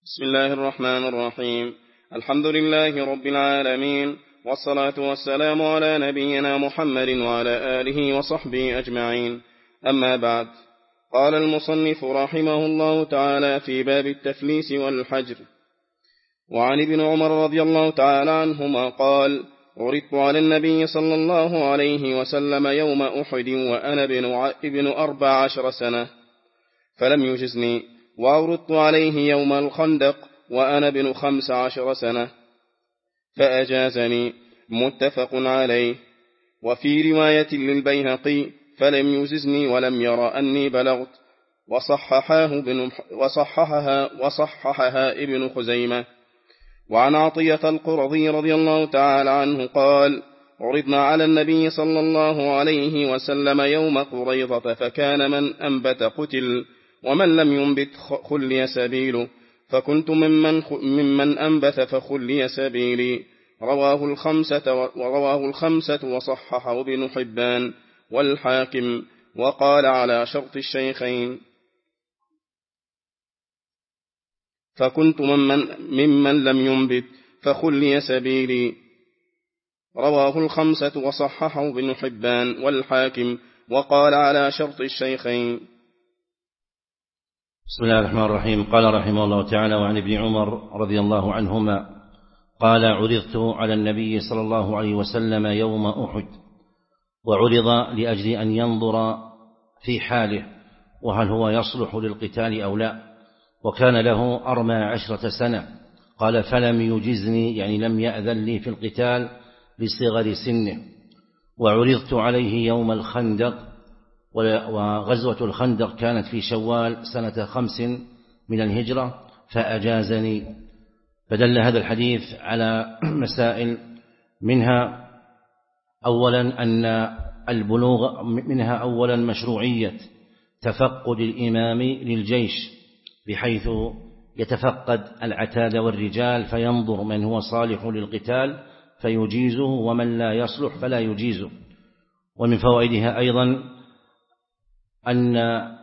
بسم الله الرحمن الرحيم. الحمد لله رب العالمين، والصلاة والسلام على نبينا محمد وعلى آله وصحبه أجمعين. أما بعد، قال المصنف رحمه الله تعالى في باب التفليس والحجر: وعن ابن عمر رضي الله تعالى عنهما قال: عرضت على النبي صلى الله عليه وسلم يوم أحد وأنا ابن 14 سنة فلم يجزني، وعرضت عليه يوم الخندق وأنا ابن 15 سنة فأجازني، متفق عليه. وفي رواية للبيهقي: فلم يجزني ولم يرى أني بلغت، وصححها ابن خزيمة. وعن عطية القرظي رضي الله تعالى عنه قال: عرضنا على النبي صلى الله عليه وسلم يوم قريظة فكان من أنبت قتل ومن لم ينبت خلي سبيله، فكنت ممن أنبت فخلي سبيلي. رواه الخمسة وصححه ابن حبان والحاكم، وقال على شرط الشيخين. فكنت ممن لم ينبت فخلي سبيلي. رواه الخمسة وصححه ابن حبان والحاكم، وقال على شرط الشيخين. بسم الله الرحمن الرحيم. قال رحمه الله تعالى: وعن ابن عمر رضي الله عنهما قال: عرضت على النبي صلى الله عليه وسلم يوم أحد، وعرض لأجل أن ينظر في حاله وهل هو يصلح للقتال أو لا، وكان له 14 سنة. قال: فلم يجزني، يعني لم يأذن لي في القتال لصغر سنه. وعرضت عليه يوم الخندق، وغزوة الخندق كانت في شوال سنة 5 من الهجرة، فأجازني. فدل هذا الحديث على مسائل، منها أولا أن البلوغ، منها أولا مشروعية تفقد الإمام للجيش، بحيث يتفقد العتاد والرجال فينظر من هو صالح للقتال فيجيزه ومن لا يصلح فلا يجيزه. ومن فوائدها أيضا أن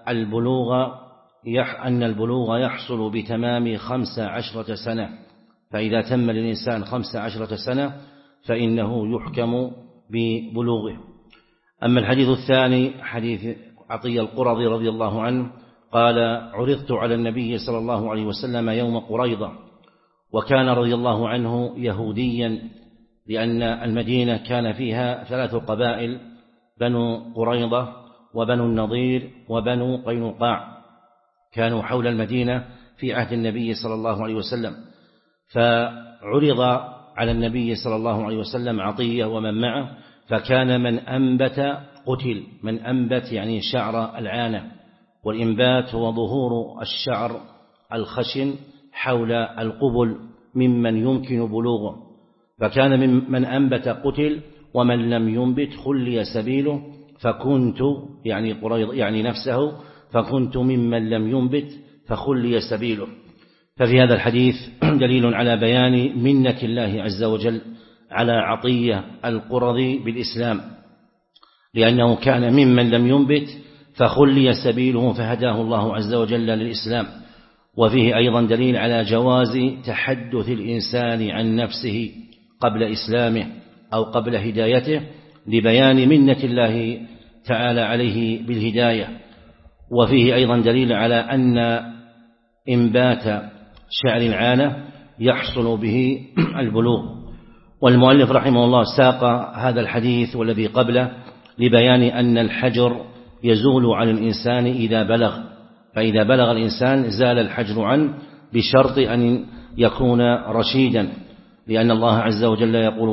البلوغ يحصل بتمام 15 سنة، فإذا تم للإنسان 15 سنة فإنه يحكم ببلوغه. أما الحديث الثاني حديث عطية القرظي رضي الله عنه قال: عرضت على النبي صلى الله عليه وسلم يوم قريظة، وكان رضي الله عنه يهوديا، لأن المدينة كان فيها 3 قبائل: بنو قريظة وبنو النضير وبنو قينقاع، كانوا حول المدينة في عهد النبي صلى الله عليه وسلم. فعرض على النبي صلى الله عليه وسلم عطية ومن معه، فكان من أنبت قتل. من أنبت يعني شعر العانة، والإنبات هو ظهور الشعر الخشن حول القبل ممن يمكن بلوغه. فكان من أنبت قتل ومن لم ينبت خلي سبيله، فكنت يعني قريظ يعني نفسه، فكنت ممن لم ينبت فخلي سبيله. ففي هذا الحديث دليل على بيان منة الله عز وجل على عطية القرظي بالإسلام، لأنه كان ممن لم ينبت فخلي سبيله فهداه الله عز وجل للإسلام. وفيه أيضا دليل على جواز تحدث الإنسان عن نفسه قبل إسلامه أو قبل هدايته، لبيان منة الله تعالى عليه بالهداية. وفيه أيضا دليل على أن إنبات شعر العانة يحصل به البلوغ. والمؤلف رحمه الله ساق هذا الحديث والذي قبله لبيان أن الحجر يزول عن الإنسان إذا بلغ، فإذا بلغ الإنسان زال الحجر عنه بشرط أن يكون رشيدا، لأن الله عز وجل يقول: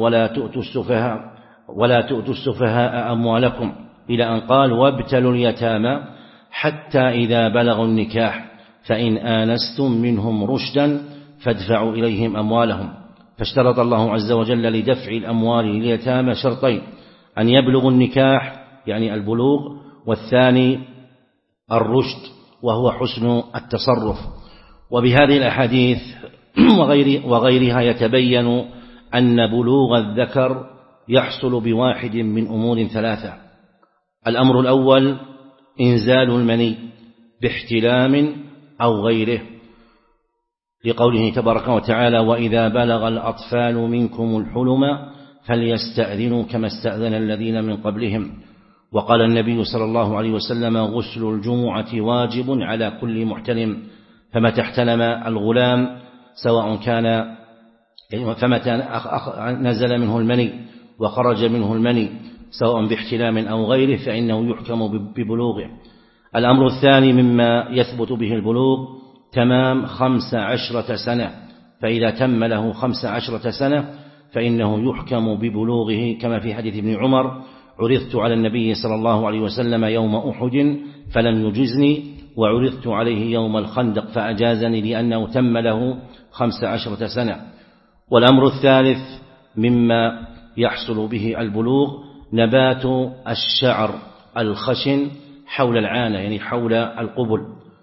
ولا تؤتوا السفهاء أموالكم، إلى أن قال: وابتلوا اليتامى حتى إذا بلغوا النكاح فإن آنستم منهم رشدا فادفعوا إليهم أموالهم. فاشترط الله عز وجل لدفع الأموال لليتامى شرطين: أن يبلغوا النكاح يعني البلوغ، والثاني الرشد وهو حسن التصرف. وبهذه الأحاديث وغيرها يتبين أن بلوغ الذكر يحصل بواحد من أمور 3: الأمر الأول إنزال المني باحتلام أو غيره، لقوله تبارك وتعالى: وإذا بلغ الأطفال منكم الحلم فليستأذنوا كما استأذن الذين من قبلهم. وقال النبي صلى الله عليه وسلم: غسل الجمعة واجب على كل محتلم. فمتى احتلم الغلام سواء كان فمتى نزل منه المني وخرج منه المني سواء باحتلام أو غيره فإنه يحكم ببلوغه. الأمر الثاني مما يثبت به البلوغ تمام 15 سنة، فإذا تم له 15 سنة فإنه يحكم ببلوغه، كما في حديث ابن عمر: عرضت على النبي صلى الله عليه وسلم يوم أحد فلم يجزني، وعرضت عليه يوم الخندق فأجازني، لأنه تم له 15 سنة. والأمر الثالث مما يحصل به البلوغ نبات الشعر الخشن حول العانة، يعني حول القبل،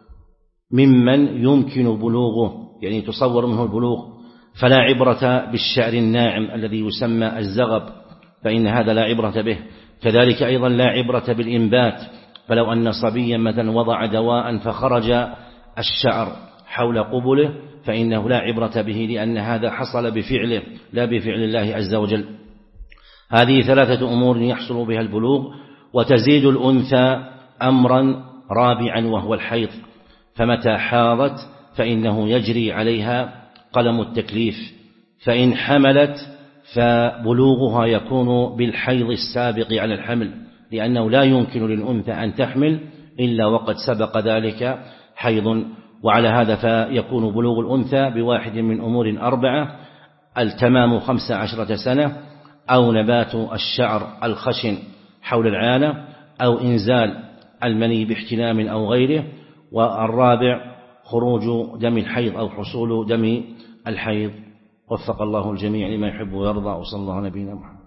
ممن يمكن بلوغه، يعني تصور منه البلوغ. فلا عبرة بالشعر الناعم الذي يسمى الزغب، فإن هذا لا عبرة به. كذلك أيضا لا عبرة بالإنبات، فلو أن صبيا مثلا وضع دواء فخرج الشعر حول قبله فإنه لا عبرة به، لأن هذا حصل بفعله لا بفعل الله عز وجل. هذه 3 أمور يحصل بها البلوغ. وتزيد الأنثى أمرا رابعا وهو الحيض، فمتى حاضت فإنه يجري عليها قلم التكليف، فإن حملت فبلوغها يكون بالحيض السابق على الحمل، لأنه لا يمكن للأنثى أن تحمل إلا وقد سبق ذلك حيض. وعلى هذا فيكون بلوغ الأنثى بواحد من أمور 4: التمام 15 سنة، أو نبات الشعر الخشن حول العانة، أو إنزال المني باحتلام أو غيره، والرابع خروج دم الحيض أو حصول دم الحيض. وفق الله الجميع لما يحب ويرضى، وصلى الله على نبينا محمد.